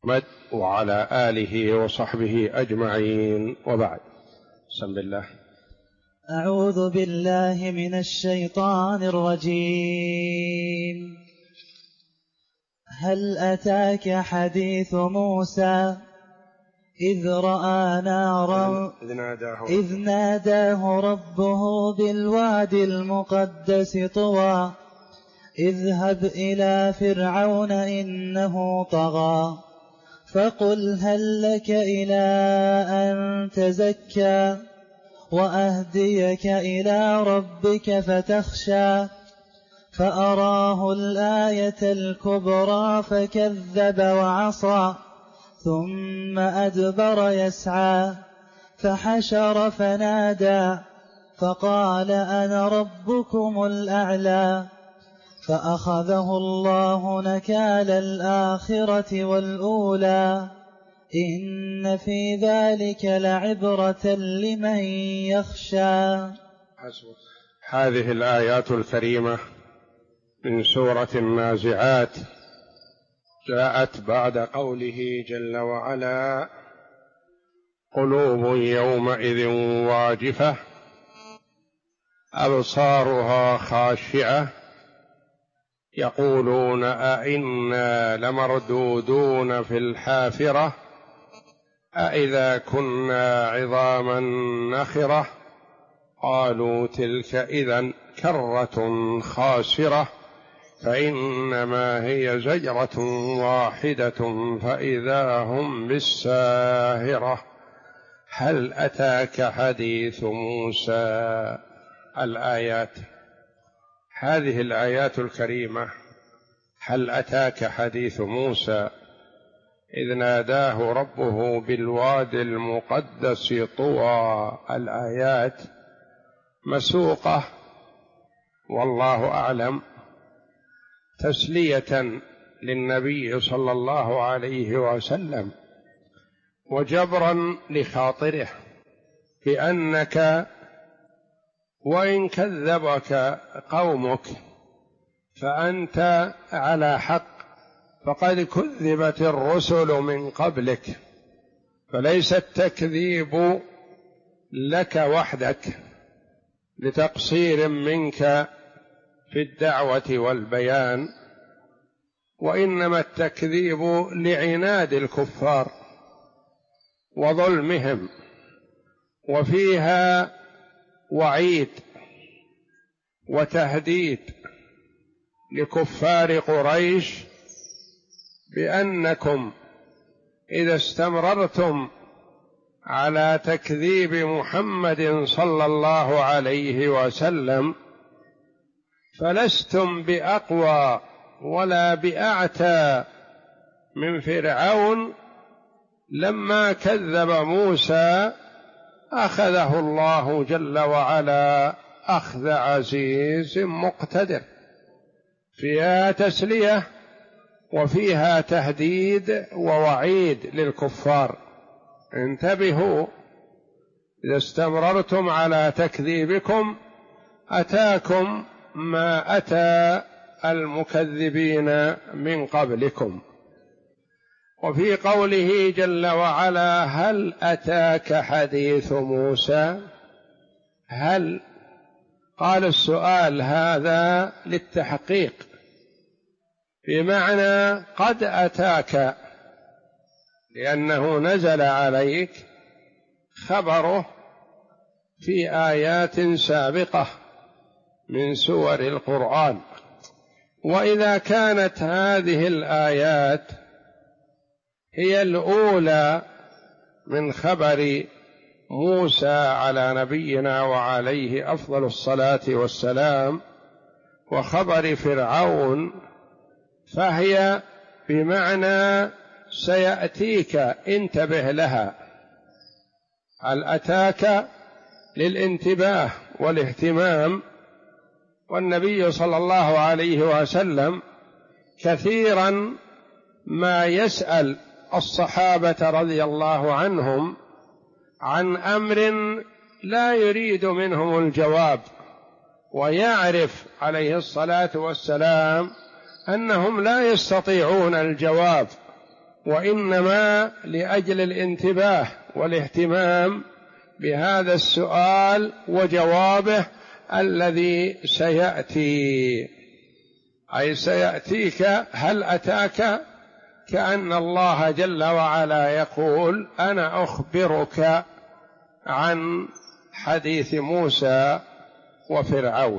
وعلى آله وصحبه أجمعين، وبعد. بسم الله. أعوذ بالله من الشيطان الرجيم. هل أتاك حديث موسى إذ رأى نارا إذ ناداه ربه بالوادي المقدس طوى اذهب إلى فرعون إنه طغى فقل هل لك إلى أن تزكى وأهديك إلى ربك فتخشى فأراه الآية الكبرى فكذب وعصى ثم أدبر يسعى فحشر فنادى فقال أنا ربكم الأعلى فأخذه الله نكال الآخرة والأولى إن في ذلك لعبرة لمن يخشى. هذه الآيات الكريمة من سورة النازعات جاءت بعد قوله جل وعلا: قلوب يومئذ واجفة أبصارها خاشعة يقولون أئنا لمردودون في الحافرة أئذا كنا عظاما نخرة قالوا تلك إذا كرة خاسرة فإنما هي زجرة واحدة فإذا هم بالساهرة. هل أتاك حديث موسى؟ الآيات، هذه الآيات الكريمة: هل أتاك حديث موسى إذ ناداه ربه بالوادي المقدس طوى. الآيات مسوقة والله أعلم تسلية للنبي صلى الله عليه وسلم وجبرا لخاطره بأنك وإن كذبك قومك فأنت على حق، فقد كذبت الرسل من قبلك، فليس التكذيب لك وحدك لتقصير منك في الدعوة والبيان، وإنما التكذيب لعناد الكفار وظلمهم. وفيها وعيد وتهديد لكفار قريش بأنكم إذا استمررتم على تكذيب محمد صلى الله عليه وسلم فلستم بأقوى ولا بأعتى من فرعون. لما كذب موسى أخذه الله جل وعلا أخذ عزيز مقتدر، فيها تسلية وفيها تهديد ووعيد للكفار: انتبهوا، إذا استمررتم على تكذيبكم أتاكم ما أتى المكذبين من قبلكم. وفي قوله جل وعلا: هل أتاك حديث موسى؟ هل قال السؤال هذا للتحقيق، بمعنى قد أتاك، لأنه نزل عليك خبره في آيات سابقة من سور القرآن. وإذا كانت هذه الآيات هي الأولى من خبر موسى على نبينا وعليه أفضل الصلاة والسلام وخبر فرعون، فهي بمعنى سيأتيك، انتبه لها. هل أتاك للانتباه والاهتمام، والنبي صلى الله عليه وسلم كثيرا ما يسأل الصحابة رضي الله عنهم عن أمر لا يريد منهم الجواب، ويعرف عليه الصلاة والسلام أنهم لا يستطيعون الجواب وإنما لأجل الانتباه والاهتمام بهذا السؤال وجوابه الذي سيأتي، أي سيأتيك هل أتاك، كأن الله جل وعلا يقول أنا أخبرك عن حديث موسى وفرعون.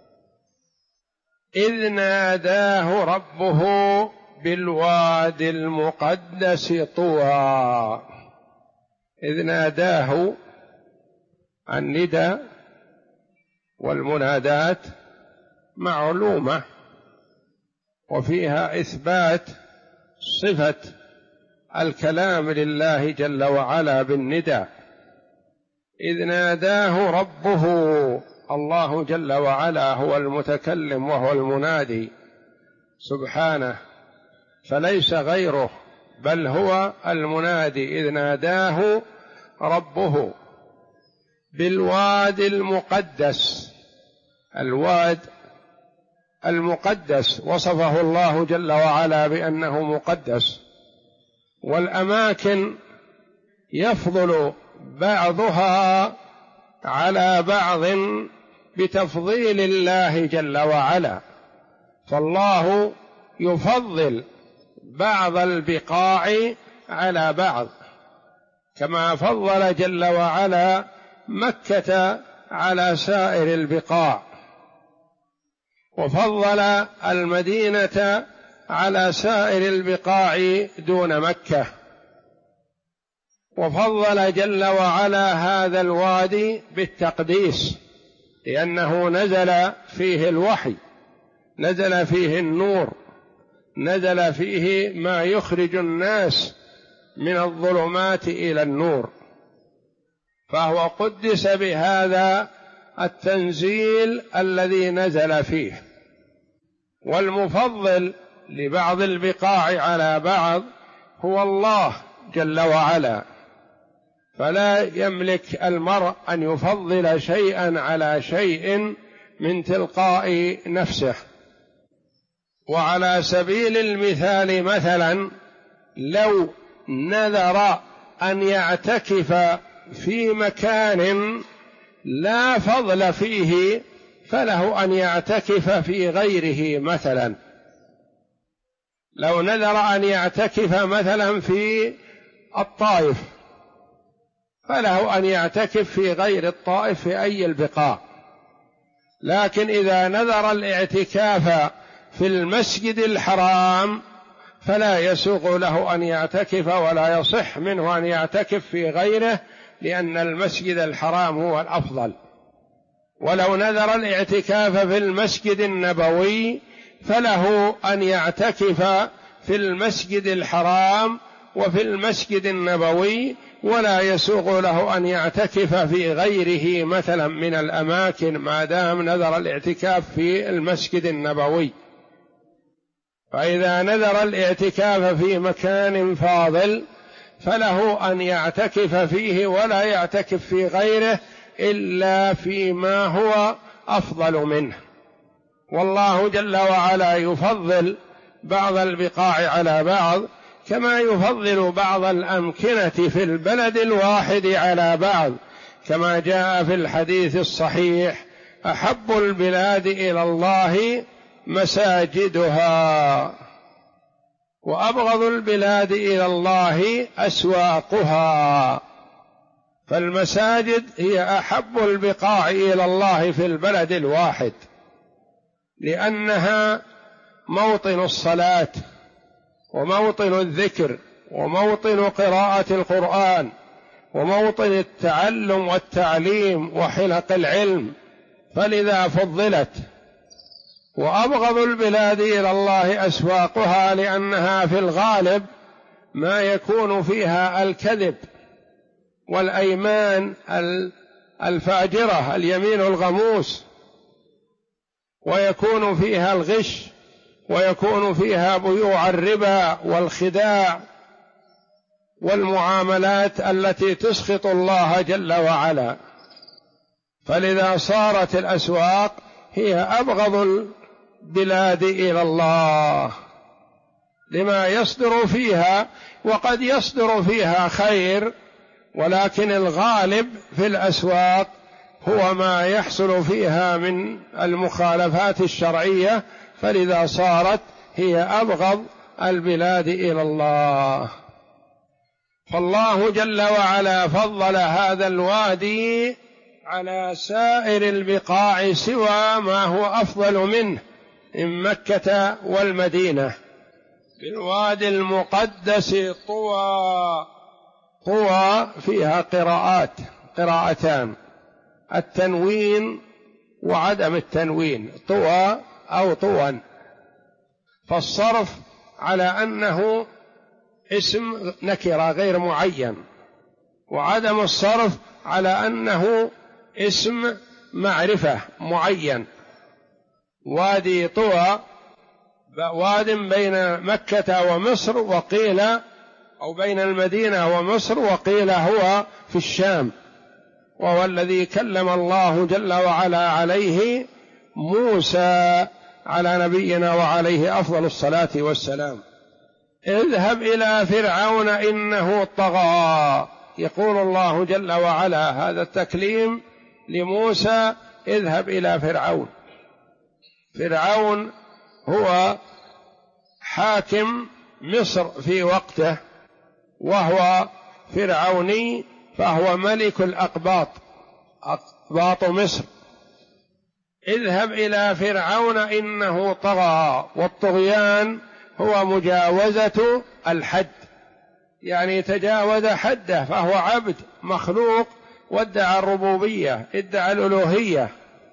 إذ ناداه ربه بالواد المقدس طوى. إذ ناداه، الندى والمنادات معلومة وفيها إثبات صفة الكلام لله جل وعلا بالندى. إذ ناداه ربه، الله جل وعلا هو المتكلم وهو المنادي سبحانه، فليس غيره، بل هو المنادي. إذ ناداه ربه بالواد المقدس. الواد المقدس وصفه الله جل وعلا بأنه مقدس، والأماكن يفضل بعضها على بعض بتفضيل الله جل وعلا، فالله يفضل بعض البقاع على بعض، كما فضل جل وعلا مكة على سائر البقاع، وفضل المدينة على سائر البقاع دون مكة، وفضل جل وعلا هذا الوادي بالتقديس لأنه نزل فيه الوحي، نزل فيه النور، نزل فيه ما يخرج الناس من الظلمات إلى النور، فهو قدس بهذا التنزيل الذي نزل فيه. والمفضل لبعض البقاع على بعض هو الله جل وعلا، فلا يملك المرء أن يفضل شيئا على شيء من تلقاء نفسه. وعلى سبيل المثال مثلا لو نذر أن يعتكف في مكان لا فضل فيه فله أن يعتكف في غيره. مثلا لو نذر أن يعتكف مثلا في الطائف فله أن يعتكف في غير الطائف في أي البقاع، لكن إذا نذر الاعتكاف في المسجد الحرام فلا يسوغ له أن يعتكف ولا يصح منه أن يعتكف في غيره، لأن المسجد الحرام هو الأفضل. ولو نذر الاعتكاف في المسجد النبوي فله أن يعتكف في المسجد الحرام وفي المسجد النبوي، ولا يسوغ له أن يعتكف في غيره مثلا من الأماكن ما دام نذر الاعتكاف في المسجد النبوي. فإذا نذر الاعتكاف في مكان فاضل فله أن يعتكف فيه ولا يعتكف في غيره إلا فيما هو أفضل منه. والله جل وعلا يفضل بعض البقاع على بعض كما يفضل بعض الأمكنة في البلد الواحد على بعض، كما جاء في الحديث الصحيح: أحب البلاد إلى الله مساجدها، وأبغض البلاد إلى الله أسواقها. فالمساجد هي أحب البقاع إلى الله في البلد الواحد، لأنها موطن الصلاة وموطن الذكر وموطن قراءة القرآن وموطن التعلم والتعليم وحلق العلم، فلذا فضلت. وأبغض البلاد إلى الله أسواقها، لأنها في الغالب ما يكون فيها الكذب والأيمان الفاجرة، اليمين الغموس، ويكون فيها الغش، ويكون فيها بيوع الربا والخداع والمعاملات التي تسخط الله جل وعلا. فلذا صارت الأسواق هي أبغض البلاد إلى الله، لما يصدر فيها، وقد يصدر فيها خير، ولكن الغالب في الأسواق هو ما يحصل فيها من المخالفات الشرعية، فلذا صارت هي أبغض البلاد إلى الله. فالله جل وعلا فضل هذا الوادي على سائر البقاع سوى ما هو أفضل منه من مكة والمدينة بالوادي المقدس طوى. طوى فيها قراءتان، التنوين وعدم التنوين، طوى أو طوى، فالصرف على أنه اسم نكرة غير معين، وعدم الصرف على أنه اسم معرفة معين. وادي طوى واد بين مكة ومصر، وقيل أو بين المدينة ومصر، وقيل هو في الشام، وهو الذي كلم الله جل وعلا عليه موسى على نبينا وعليه أفضل الصلاة والسلام. اذهب إلى فرعون إنه طغى، يقول الله جل وعلا هذا التكليم لموسى، اذهب إلى فرعون. فرعون هو حاكم مصر في وقته، وهو فرعوني، فهو ملك الأقباط، أقباط مصر. اذهب إلى فرعون إنه طغى، والطغيان هو مجاوزة الحد، يعني تجاوز حده، فهو عبد مخلوق وادعى الربوبية، ادعى الألوهية،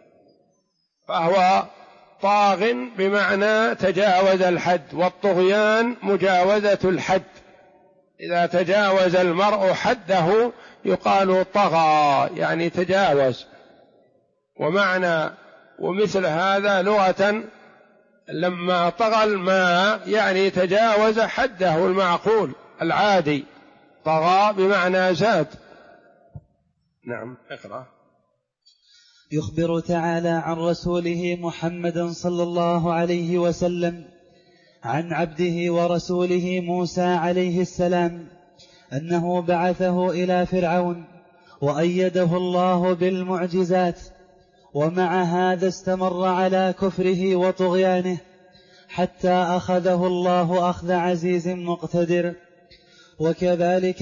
فهو طاغ بمعنى تجاوز الحد، والطغيان مجاوزة الحد. إذا تجاوز المرء حده يقال طغى، يعني تجاوز. ومثل هذا لغة لما طغى الماء يعني تجاوز حده المعقول العادي، طغى بمعنى زاد. نعم، اقرأ. يخبر تعالى عن رسوله محمد صلى الله عليه وسلم عن عبده ورسوله موسى عليه السلام أنه بعثه إلى فرعون وأيده الله بالمعجزات، ومع هذا استمر على كفره وطغيانه حتى أخذه الله أخذ عزيز مقتدر. وكذلك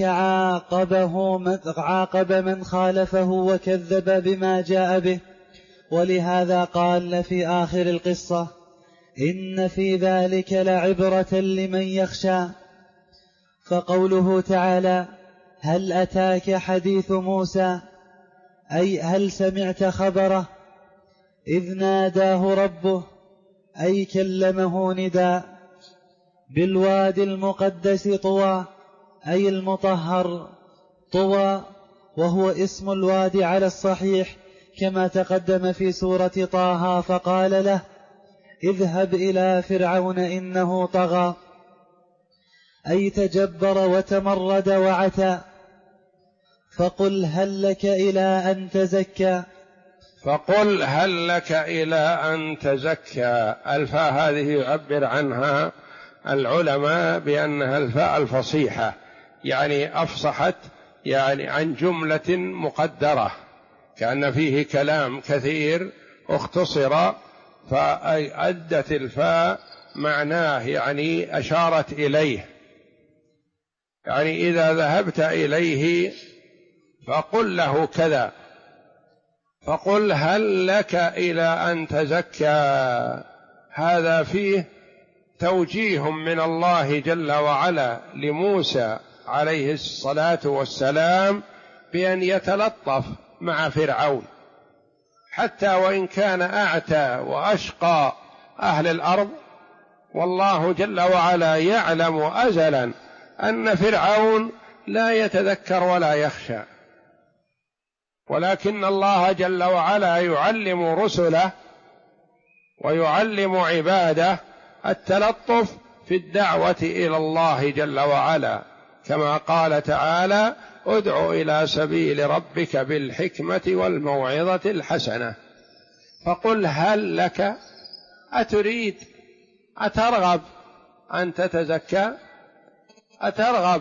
عاقب من خالفه وكذب بما جاء به. ولهذا قال في آخر القصة: إن في ذلك لعبرة لمن يخشى. فقوله تعالى: هل أتاك حديث موسى، أي هل سمعت خبره، إذ ناداه ربه، أي كلمه نداء، بالوادي المقدس طوى، أي المطهر. طوى وهو اسم الوادي على الصحيح كما تقدم في سورة طه، فقال له: اذهب إلى فرعون إنه طغى، أي تجبر وتمرد وعتى. فقل هل لك إلى أن تزكى. فقل هل لك إلى أن تزكى. الفاء هذه يعبر عنها العلماء بأنها الفاء الفصيحة، يعني أفصحت يعني عن جملة مقدرة، كأن فيه كلام كثير اختصر فأدت الفاء معناه، يعني أشارت إليه. يعني إذا ذهبت إليه فقل له كذا، فقل هل لك إلى أن تزكى. هذا فيه توجيه من الله جل وعلا لموسى عليه الصلاة والسلام بأن يتلطف مع فرعون، حتى وإن كان أعتى وأشقى أهل الأرض، والله جل وعلا يعلم أزلا أن فرعون لا يتذكر ولا يخشى، ولكن الله جل وعلا يعلم رسله ويعلم عباده التلطف في الدعوة إلى الله جل وعلا، كما قال تعالى: ادع إلى سبيل ربك بالحكمة والموعظة الحسنة. فقل هل لك، أتريد، أترغب أن تتزكى؟ أترغب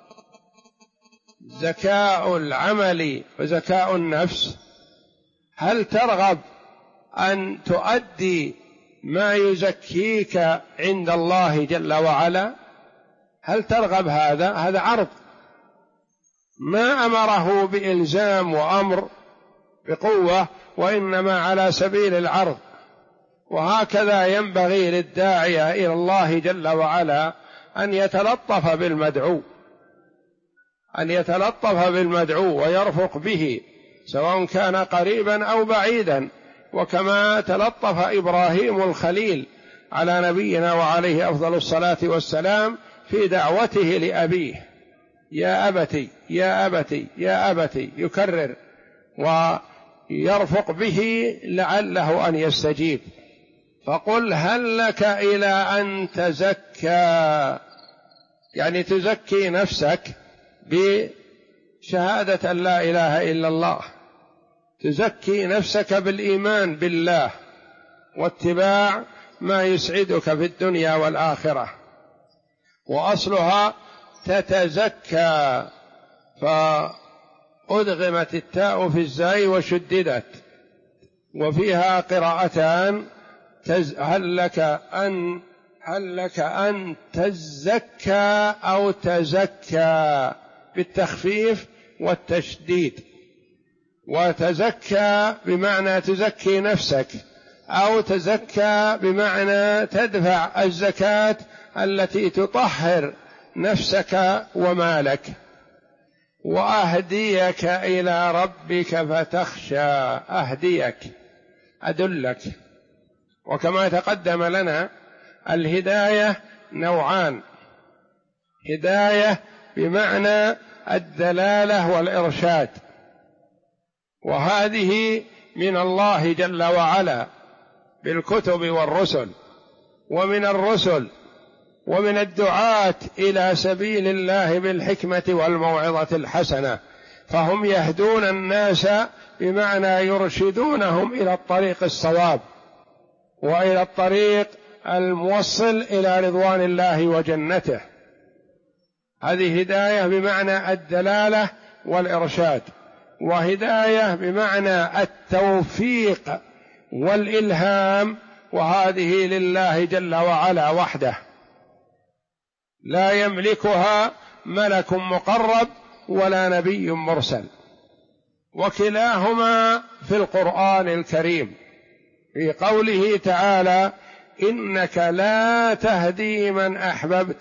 زكاء العمل وزكاء النفس؟ هل ترغب أن تؤدي ما يزكيك عند الله جل وعلا؟ هل ترغب هذا عرض، ما أمره بإلزام وأمر بقوة، وإنما على سبيل العرض. وهكذا ينبغي للداعية إلى الله جل وعلا أن يتلطف بالمدعو، أن يتلطف بالمدعو ويرفق به سواء كان قريبا أو بعيدا، وكما تلطف إبراهيم الخليل على نبينا وعليه أفضل الصلاة والسلام في دعوته لأبيه: يا أبتي يا أبتي يا أبتي، يكرر ويرفق به لعله أن يستجيب. فقل هل لك إلى أن تزكى، يعني تزكي نفسك بشهادة أن لا إله إلا الله، تزكي نفسك بالإيمان بالله واتباع ما يسعدك في الدنيا والآخرة. وأصلها تتزكى، فأدغمت التاء في الزاي وشددت، وفيها قراءتان: هل لك أن تزكى أو تزكى بالتخفيف والتشديد. وتزكى بمعنى تزكي نفسك، أو تزكى بمعنى تدفع الزكاة التي تطهر نفسك ومالك. وأهديك إلى ربك فتخشى، أهديك أدلك. وكما تقدم لنا الهداية نوعان: هداية بمعنى الدلالة والإرشاد، وهذه من الله جل وعلا بالكتب والرسل، ومن الرسل ومن الدعاة إلى سبيل الله بالحكمة والموعظة الحسنة، فهم يهدون الناس بمعنى يرشدونهم إلى الطريق الصواب وإلى الطريق الموصل إلى رضوان الله وجنته. هذه هداية بمعنى الدلالة والإرشاد، وهداية بمعنى التوفيق والإلهام، وهذه لله جل وعلا وحده، لا يملكها ملك مقرب ولا نبي مرسل. وكلاهما في القرآن الكريم في قوله تعالى: إنك لا تهدي من أحببت،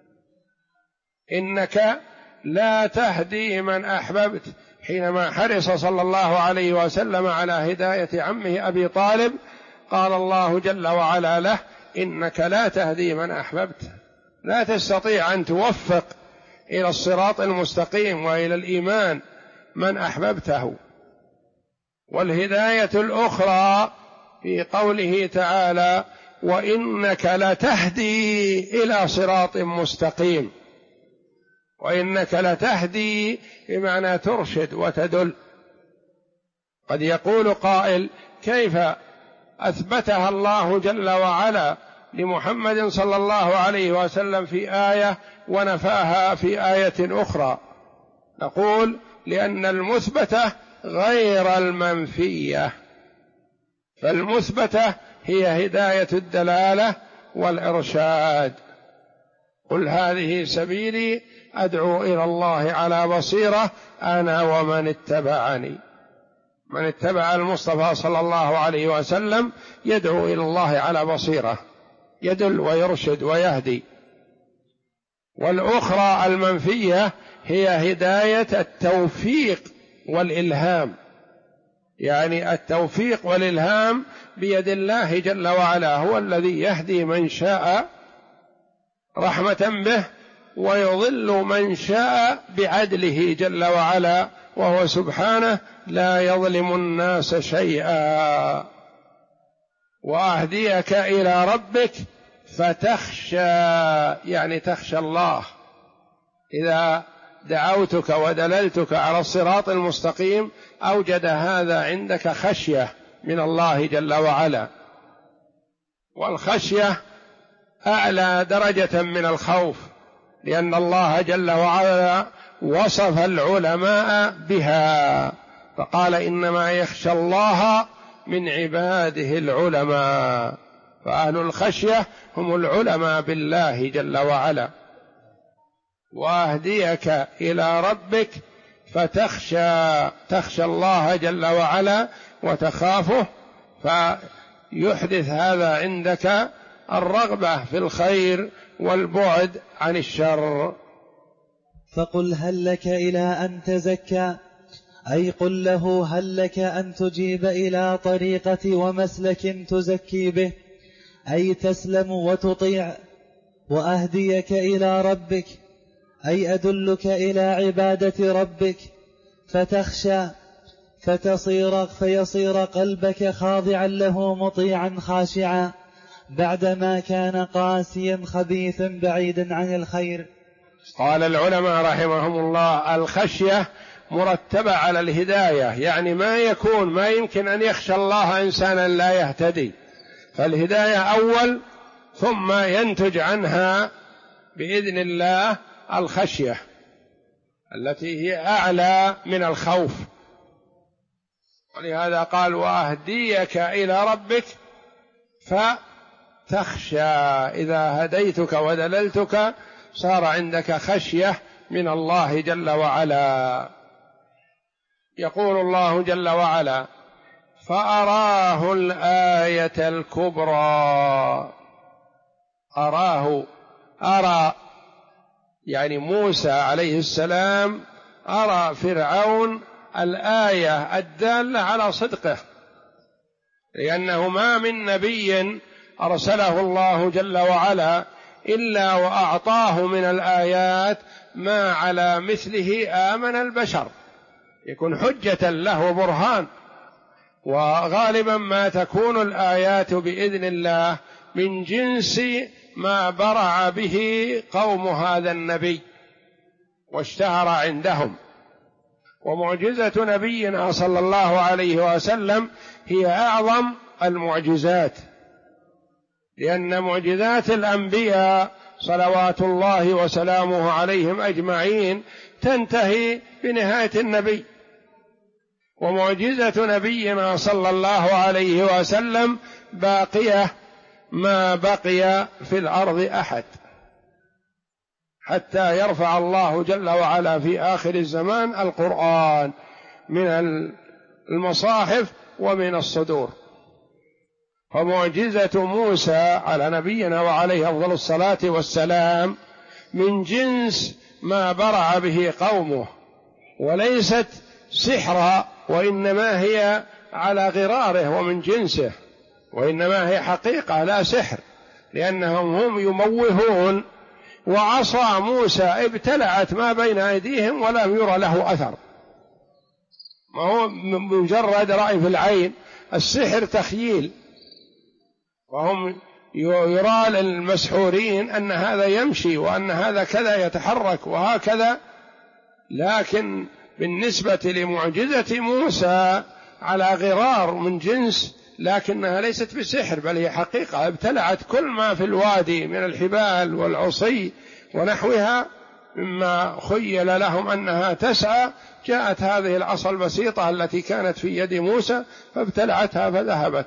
إنك لا تهدي من أحببت، حينما حرص صلى الله عليه وسلم على هداية عمه أبي طالب قال الله جل وعلا له: إنك لا تهدي من أحببت، لا تستطيع أن توفق إلى الصراط المستقيم وإلى الإيمان من أحببته. والهداية الأخرى في قوله تعالى: وإنك لتهدي إلى صراط مستقيم، وإنك لتهدي بمعنى ترشد وتدل. قد يقول قائل: كيف أثبتها الله جل وعلا لمحمد صلى الله عليه وسلم في آية ونفاها في آية أخرى؟ نقول: لأن المثبتة غير المنفية، فالمثبتة هي هداية الدلالة والإرشاد. قل هذه سبيلي أدعو إلى الله على بصيرة أنا ومن اتبعني. من اتبع المصطفى صلى الله عليه وسلم يدعو إلى الله على بصيرة، يدل ويرشد ويهدي. والأخرى المنفية هي هداية التوفيق والإلهام، يعني التوفيق والإلهام بيد الله جل وعلا، هو الذي يهدي من شاء رحمة به ويضل من شاء بعدله جل وعلا، وهو سبحانه لا يظلم الناس شيئا. وأهديك إلى ربك فتخشى، يعني تخشى الله. إذا دعوتك ودللتك على الصراط المستقيم أوجد هذا عندك خشية من الله جل وعلا. والخشية أعلى درجة من الخوف، لأن الله جل وعلا وصف العلماء بها فقال إنما يخشى الله من عباده العلماء، فأهل الخشية هم العلماء بالله جل وعلا. وأهديك إلى ربك فتخشى الله جل وعلا وتخافه، فيحدث هذا عندك الرغبة في الخير والبعد عن الشر. فقل هل لك إلى أن تزكى، أي قل له هل لك أن تجيب إلى طريقة ومسلك تزكي به، أي تسلم وتطيع. وأهديك إلى ربك، أي أدلك إلى عبادة ربك فتخشى فيصير قلبك خاضعا له مطيعا خاشعا، بعدما كان قاسيا خبيثا بعيدا عن الخير. قال العلماء رحمهم الله الخشية مرتبة على الهداية، يعني ما يمكن أن يخشى الله إنسانا لا يهتدي، فالهداية أول ثم ينتج عنها بإذن الله الخشية التي هي أعلى من الخوف. ولهذا قال وأهديك إلى ربك فتخشى، إذا هديتك ودللتك صار عندك خشية من الله جل وعلا. يقول الله جل وعلا فأراه الآية الكبرى. أرى يعني موسى عليه السلام أرى فرعون الآية الدالة على صدقه، لأنه ما من نبي أرسله الله جل وعلا إلا وأعطاه من الآيات ما على مثله آمن البشر، يكون حجة له برهان. وغالبا ما تكون الآيات بإذن الله من جنس ما برع به قوم هذا النبي واشتهر عندهم. ومعجزة نبينا صلى الله عليه وسلم هي أعظم المعجزات، لأن معجزات الأنبياء صلوات الله وسلامه عليهم أجمعين تنتهي بنهاية النبي، ومعجزة نبينا صلى الله عليه وسلم باقية ما بقي في الأرض أحد، حتى يرفع الله جل وعلا في آخر الزمان القرآن من المصاحف ومن الصدور. فمعجزة موسى على نبينا وعليه أفضل الصلاة والسلام من جنس ما برع به قومه، وليست سحرا، وإنما هي على غراره ومن جنسه، وإنما هي حقيقة لا سحر، لأنهم هم يموهون. وعصا موسى ابتلعت ما بين أيديهم ولم يرى له أثر، ما هو مجرد رأي في العين، السحر تخييل. وهم يرى للمسحورين أن هذا يمشي وأن هذا كذا يتحرك وهكذا، لكن بالنسبة لمعجزة موسى على غرار من جنس، لكنها ليست بسحر بل هي حقيقة، ابتلعت كل ما في الوادي من الحبال والعصي ونحوها مما خيل لهم أنها تسعى، جاءت هذه العصا البسيطة التي كانت في يد موسى فابتلعتها فذهبت.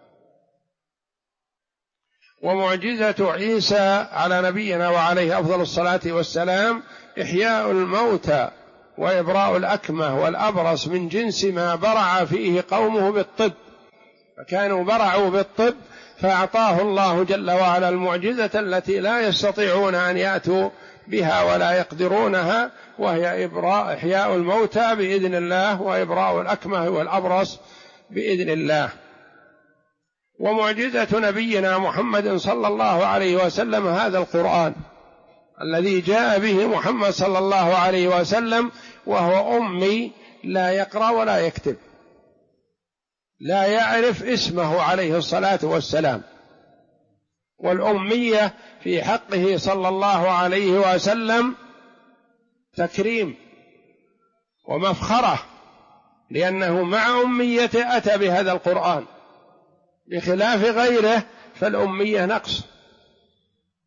ومعجزة عيسى على نبينا وعليه أفضل الصلاة والسلام إحياء الموتى وإبراء الأكمه والأبرص من جنس ما برع فيه قومه بالطب، فكانوا برعوا بالطب فأعطاه الله جل وعلا المعجزة التي لا يستطيعون أن يأتوا بها ولا يقدرونها، وهي إحياء الموتى بإذن الله وإبراء الأكمه والأبرص بإذن الله. ومعجزة نبينا محمد صلى الله عليه وسلم هذا القرآن الذي جاء به محمد صلى الله عليه وسلم، وهو أمي لا يقرأ ولا يكتب، لا يعرف اسمه عليه الصلاة والسلام. والأمية في حقه صلى الله عليه وسلم تكريم ومفخرة، لأنه مع أميته أتى بهذا القرآن، بخلاف غيره فالأمية نقص.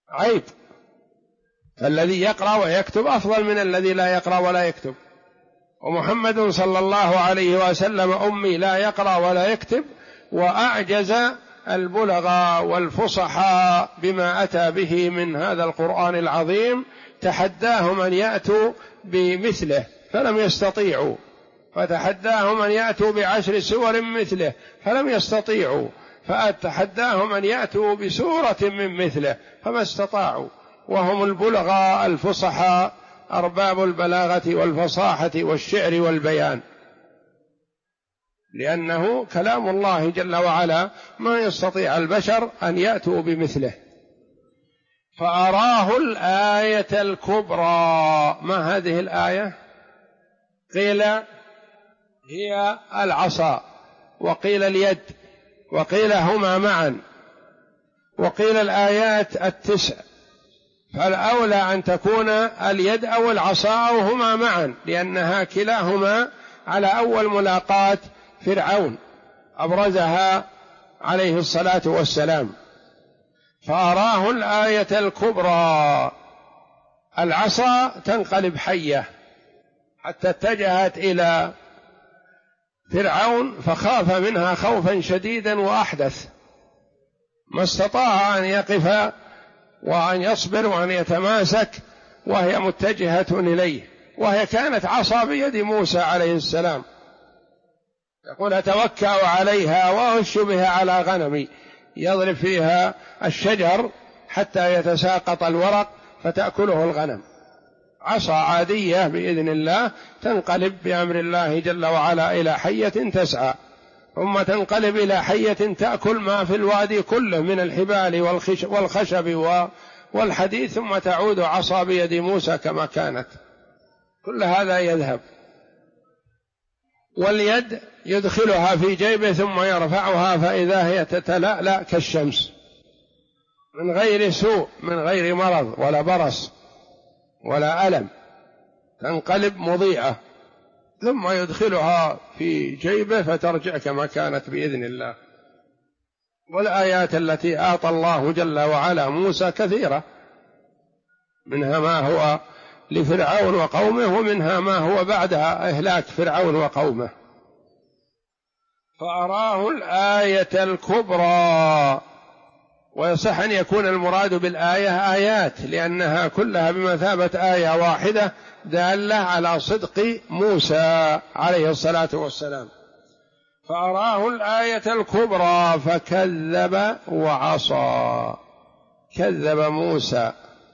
عيب. الذي يقرأ ويكتب أفضل من الذي لا يقرأ ولا يكتب. ومحمد صلى الله عليه وسلم أمي لا يقرأ ولا يكتب، وأعجز البلغاء والفصحاء بما أتى به من هذا القرآن العظيم، تحداهم أن يأتوا بمثله فلم يستطيعوا، فتحداهم أن يأتوا ب10 سور مثله فلم يستطيعوا، فتحداهم أن يأتوا بسورة من مثله فما استطاعوا، وهم البلغاء الفصحاء أرباب البلاغة والفصاحة والشعر والبيان، لأنه كلام الله جل وعلا ما يستطيع البشر أن يأتوا بمثله. فأراه الآية الكبرى. ما هذه الآية؟ قيل هي العصا، وقيل اليد، وقيل هما معا، وقيل الآيات 9، فالأولى أن تكون اليد أو العصا أو هما معا، لأنها كلاهما على أول ملاقاة فرعون أبرزها عليه الصلاة والسلام. فأراه الآية الكبرى. العصا تنقلب حية، حتى اتجهت إلى فرعون فخاف منها خوفا شديدا وأحدث، ما استطاع أن يقف وأن يصبر وأن يتماسك وهي متجهة إليه، وهي كانت عصا بيد موسى عليه السلام، يقول أتوكأ عليها وأهش بها على غنمي، يضرب فيها الشجر حتى يتساقط الورق فتأكله الغنم. عصا عادية بإذن الله تنقلب بأمر الله جل وعلا إلى حية تسعى، ثم تنقلب إلى حية تأكل ما في الوادي كله من الحبال والخشب والحديد، ثم تعود عصا بيد موسى كما كانت. كل هذا يذهب. واليد يدخلها في جيبه ثم يرفعها فإذا هي تتلألأ كالشمس من غير سوء، من غير مرض ولا برص ولا ألم، تنقلب مضيئة، ثم يدخلها في جيبه فترجع كما كانت بإذن الله. والآيات التي أعطى الله جل وعلا موسى كثيرة، منها ما هو لفرعون وقومه، ومنها ما هو بعد إهلاك فرعون وقومه. فأراه الآية الكبرى. ويصح أن يكون المراد بالآية آيات، لأنها كلها بمثابة آية واحدة دالة على صدق موسى عليه الصلاة والسلام. فأراه الآية الكبرى فكذب وعصى. كذب موسى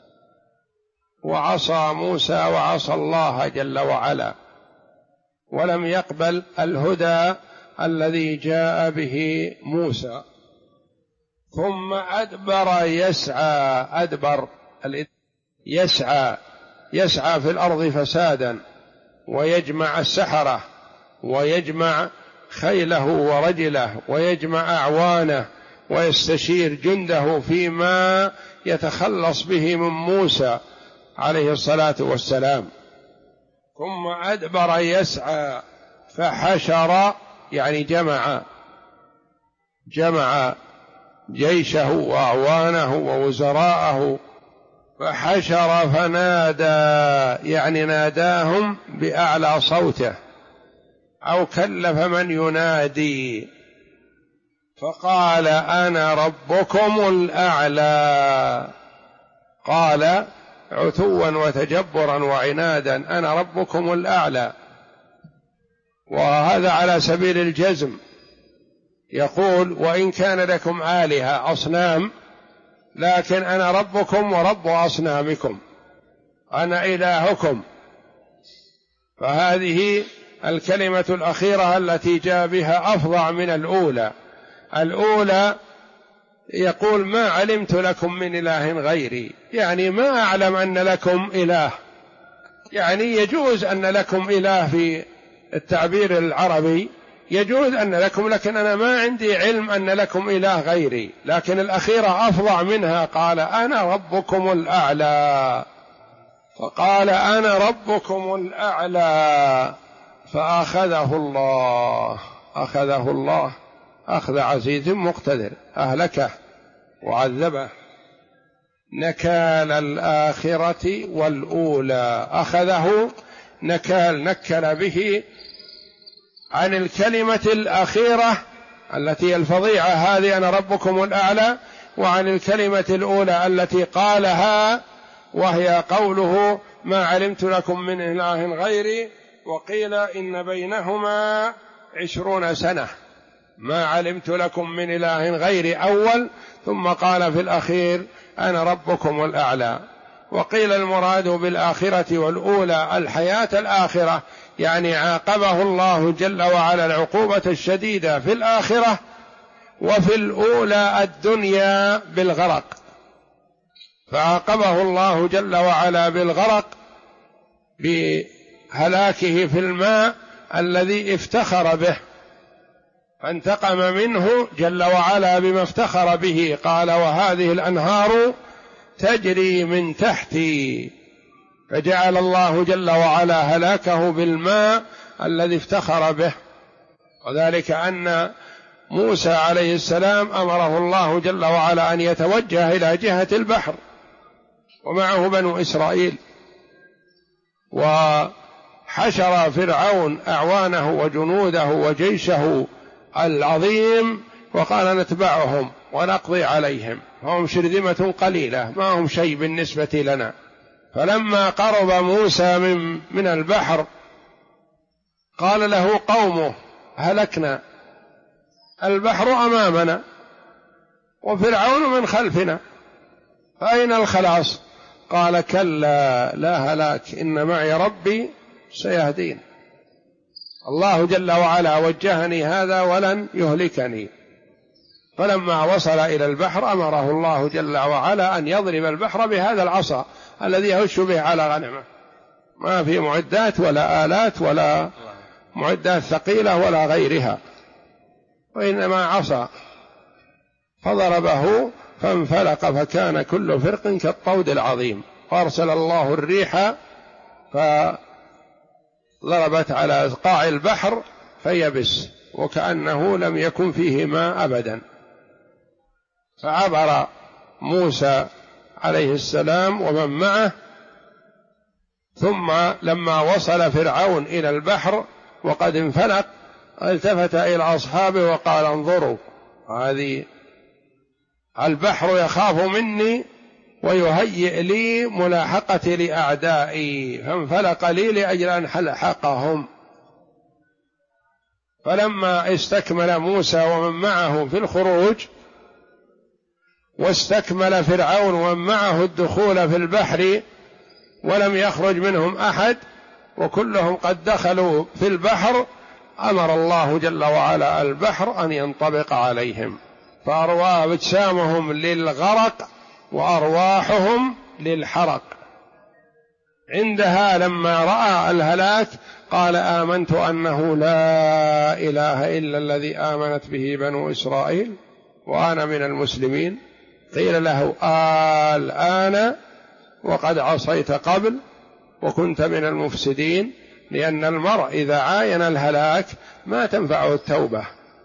وعصى موسى وعصى الله جل وعلا، ولم يقبل الهدى الذي جاء به موسى. ثم أدبر يسعى. أدبر يسعى في الأرض فسادا، ويجمع السحرة، ويجمع خيله ورجله، ويجمع أعوانه، ويستشير جنده فيما يتخلص به من موسى عليه الصلاة والسلام. ثم أدبر يسعى فحشر، يعني جمع جيشه وأعوانه ووزراءه. فحشر فنادى، يعني ناداهم بأعلى صوته، أو كلف من ينادي، فقال أنا ربكم الأعلى. قال عتوا وتجبرا وعنادا أنا ربكم الأعلى، وهذا على سبيل الجزم. يقول وإن كان لكم آلهة أصنام، لكن أنا ربكم ورب أصنامكم، أنا إلهكم. فهذه الكلمة الأخيرة التي جاء بها أفظع من الأولى. الأولى يقول ما علمت لكم من إله غيري، يعني ما أعلم أن لكم إله، يعني يجوز أن لكم إله في التعبير العربي، يجوز أن لكم، لكن أنا ما عندي علم أن لكم إله غيري. لكن الأخيرة أفظع منها، قال أنا ربكم الأعلى. فقال أنا ربكم الأعلى، فأخذه الله أخذ عزيز مقتدر، أهلكه وعذبه. نكال الآخرة والأولى، أخذه نكال، نكل به عن الكلمة الأخيرة التي الفظيعة هذه أنا ربكم الأعلى، وعن الكلمة الأولى التي قالها وهي قوله ما علمت لكم من إله غيري، وقيل إن بينهما 20 سنة. ما علمت لكم من إله غيري أول، ثم قال في الأخير أنا ربكم الأعلى. وقيل المراد بالآخرة والأولى الحياة الآخرة، يعني عاقبه الله جل وعلا العقوبة الشديدة في الآخرة، وفي الأولى الدنيا بالغرق، فعاقبه الله جل وعلا بالغرق بهلاكه في الماء الذي افتخر به، فانتقم منه جل وعلا بما افتخر به، قال وهذه الأنهار تجري من تحتي، فجعل الله جل وعلا هلاكه بالماء الذي افتخر به. وذلك أن موسى عليه السلام أمره الله جل وعلا أن يتوجه إلى جهة البحر ومعه بنو إسرائيل، وحشر فرعون أعوانه وجنوده وجيشه العظيم، وقال نتبعهم ونقضي عليهم، هم شرذمة قليلة ما هم شيء بالنسبة لنا. فلما قرب موسى من البحر قال له قومه هلكنا، البحر أمامنا وفرعون من خلفنا، فأين الخلاص؟ قال كلا لا هلاك، إن معي ربي سيهدين، الله جل وعلا وجهني هذا ولن يهلكني. فلما وصل إلى البحر أمره الله جل وعلا أن يضرب البحر بهذا العصا الذي يهش به على غنمه، ما في معدات ولا آلات ولا معدات ثقيلة ولا غيرها، وإنما عصا، فضربه فانفلق فكان كل فرق كالطود العظيم. فأرسل الله الريح فضربت على قاع البحر فيبس وكأنه لم يكن فيه ماء أبدا. فعبر موسى عليه السلام ومن معه، ثم لما وصل فرعون إلى البحر وقد انفلق التفت إلى أصحابه وقال انظروا، هذه البحر يخاف مني ويهيئ لي ملاحقتي لأعدائي، فانفلق لي لأجل أن ألحقهم. فلما استكمل موسى ومن معه في الخروج، واستكمل فرعون ومن معه الدخول في البحر، ولم يخرج منهم أحد وكلهم قد دخلوا في البحر، أمر الله جل وعلا البحر أن ينطبق عليهم، فأرواح أجسامهم للغرق وأرواحهم للحرق. عندها لما رأى الهلاك قال آمنت أنه لا إله إلا الذي آمنت به بنو إسرائيل وأنا من المسلمين. قيل له الآن وقد عصيت قبل وكنت من المفسدين، لأن المرء إذا عاين الهلاك ما تنفعه التوبة،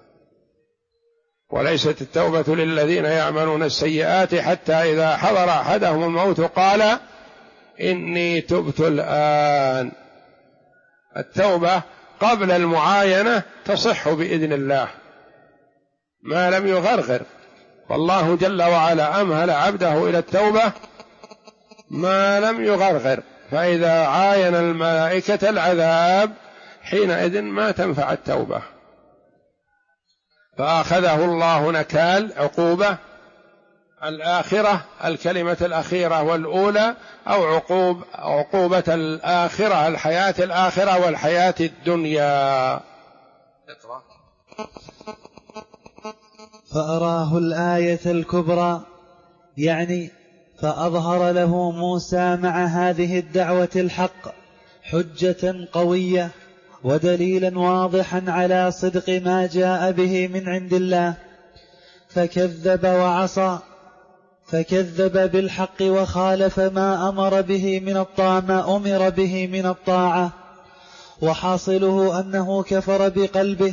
وليست التوبة للذين يعملون السيئات حتى إذا حضر أحدهم الموت قال إني تبت الآن. التوبة قبل المعاينة تصح بإذن الله ما لم يغرغر، فالله جل وعلا أمهل عبده إلى التوبة ما لم يغرغر، فإذا عاين الملائكة العذاب حينئذ ما تنفع التوبة. فأخذه الله نكال عقوبة الآخرة، الكلمة الأخيرة والأولى، أو عقوبة الآخرة، الحياة الآخرة والحياة الدنيا. فأراه الآية الكبرى، يعني فأظهر له موسى مع هذه الدعوة الحق حجة قوية ودليلا واضحا على صدق ما جاء به من عند الله، فكذب وعصى، فكذب بالحق وخالف ما أمر به من الطاعة، وحاصله أنه كفر بقلبه،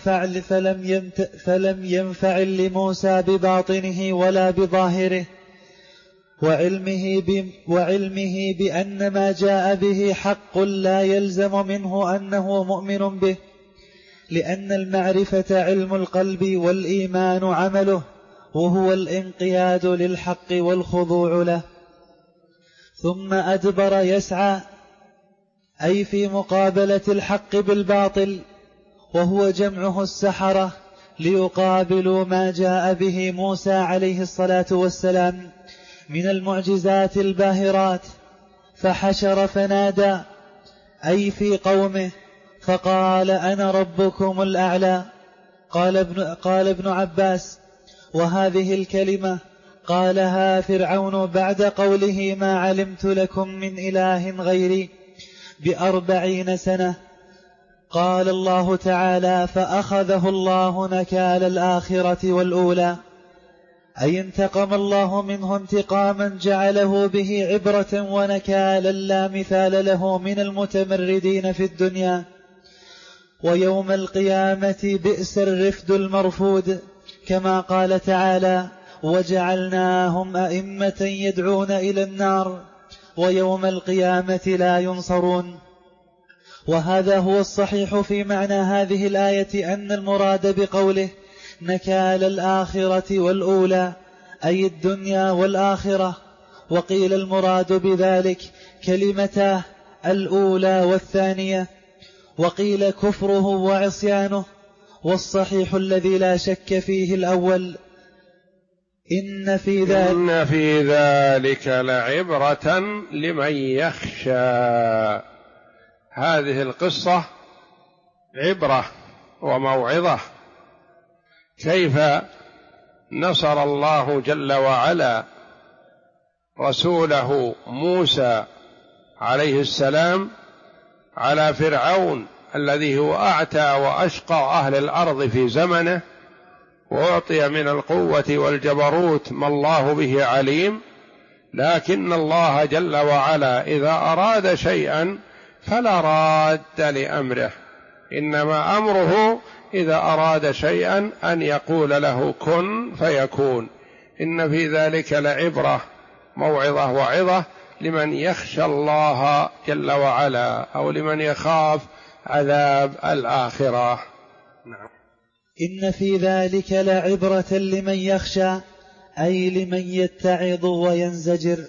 فلم ينفعل لموسى بباطنه ولا بظاهره، وعلمه بأن ما جاء به حق لا يلزم منه أنه مؤمن به، لأن المعرفة علم القلب والإيمان عمله، وهو الانقياد للحق والخضوع له. ثم أدبر يسعى، أي في مقابلة الحق بالباطل، وهو جمعه السحرة، ليقابلوا ما جاء به موسى عليه الصلاة والسلام من المعجزات الباهرات. فحشر فنادى، أي في قومه، فقال أنا ربكم الأعلى. قال ابن عباس: وهذه الكلمة قالها فرعون بعد قوله ما علمت لكم من إله غيري ب40 سنة. قال الله تعالى: فأخذه الله نكال الآخرة والأولى، أي انتقم الله منه انتقاما جعله به عبرة ونكالا لا مثال له من المتمردين في الدنيا. ويوم القيامة بئس الرفد المرفود، كما قال تعالى: وجعلناهم أئمة يدعون إلى النار ويوم القيامة لا ينصرون. وهذا هو الصحيح في معنى هذه الآية، أن المراد بقوله نكال الآخرة والأولى أي الدنيا والآخرة. وقيل المراد بذلك كلمتاه الأولى والثانية، وقيل كفره وعصيانه، والصحيح الذي لا شك فيه الأول. إن في ذلك لعبرة لمن يخشى. هذه القصة عبرة وموعظة، كيف نصر الله جل وعلا رسوله موسى عليه السلام على فرعون الذي هو أعتى وأشقى أهل الأرض في زمنه، وأعطي من القوة والجبروت ما الله به عليم. لكن الله جل وعلا إذا أراد شيئا فلا راد لأمره، إنما أمره إذا أراد شيئا أن يقول له كن فيكون. إن في ذلك لعبرة، موعظة وعظة لمن يخشى الله جل وعلا، أو لمن يخاف عذاب الآخرة. نعم. إن في ذلك لعبرة لمن يخشى، أي لمن يتعظ وينزجر.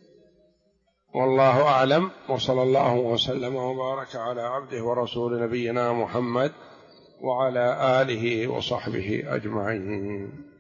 والله أعلم، وصلى الله وسلم وبارك على عبده ورسول نبينا محمد وعلى آله وصحبه أجمعين.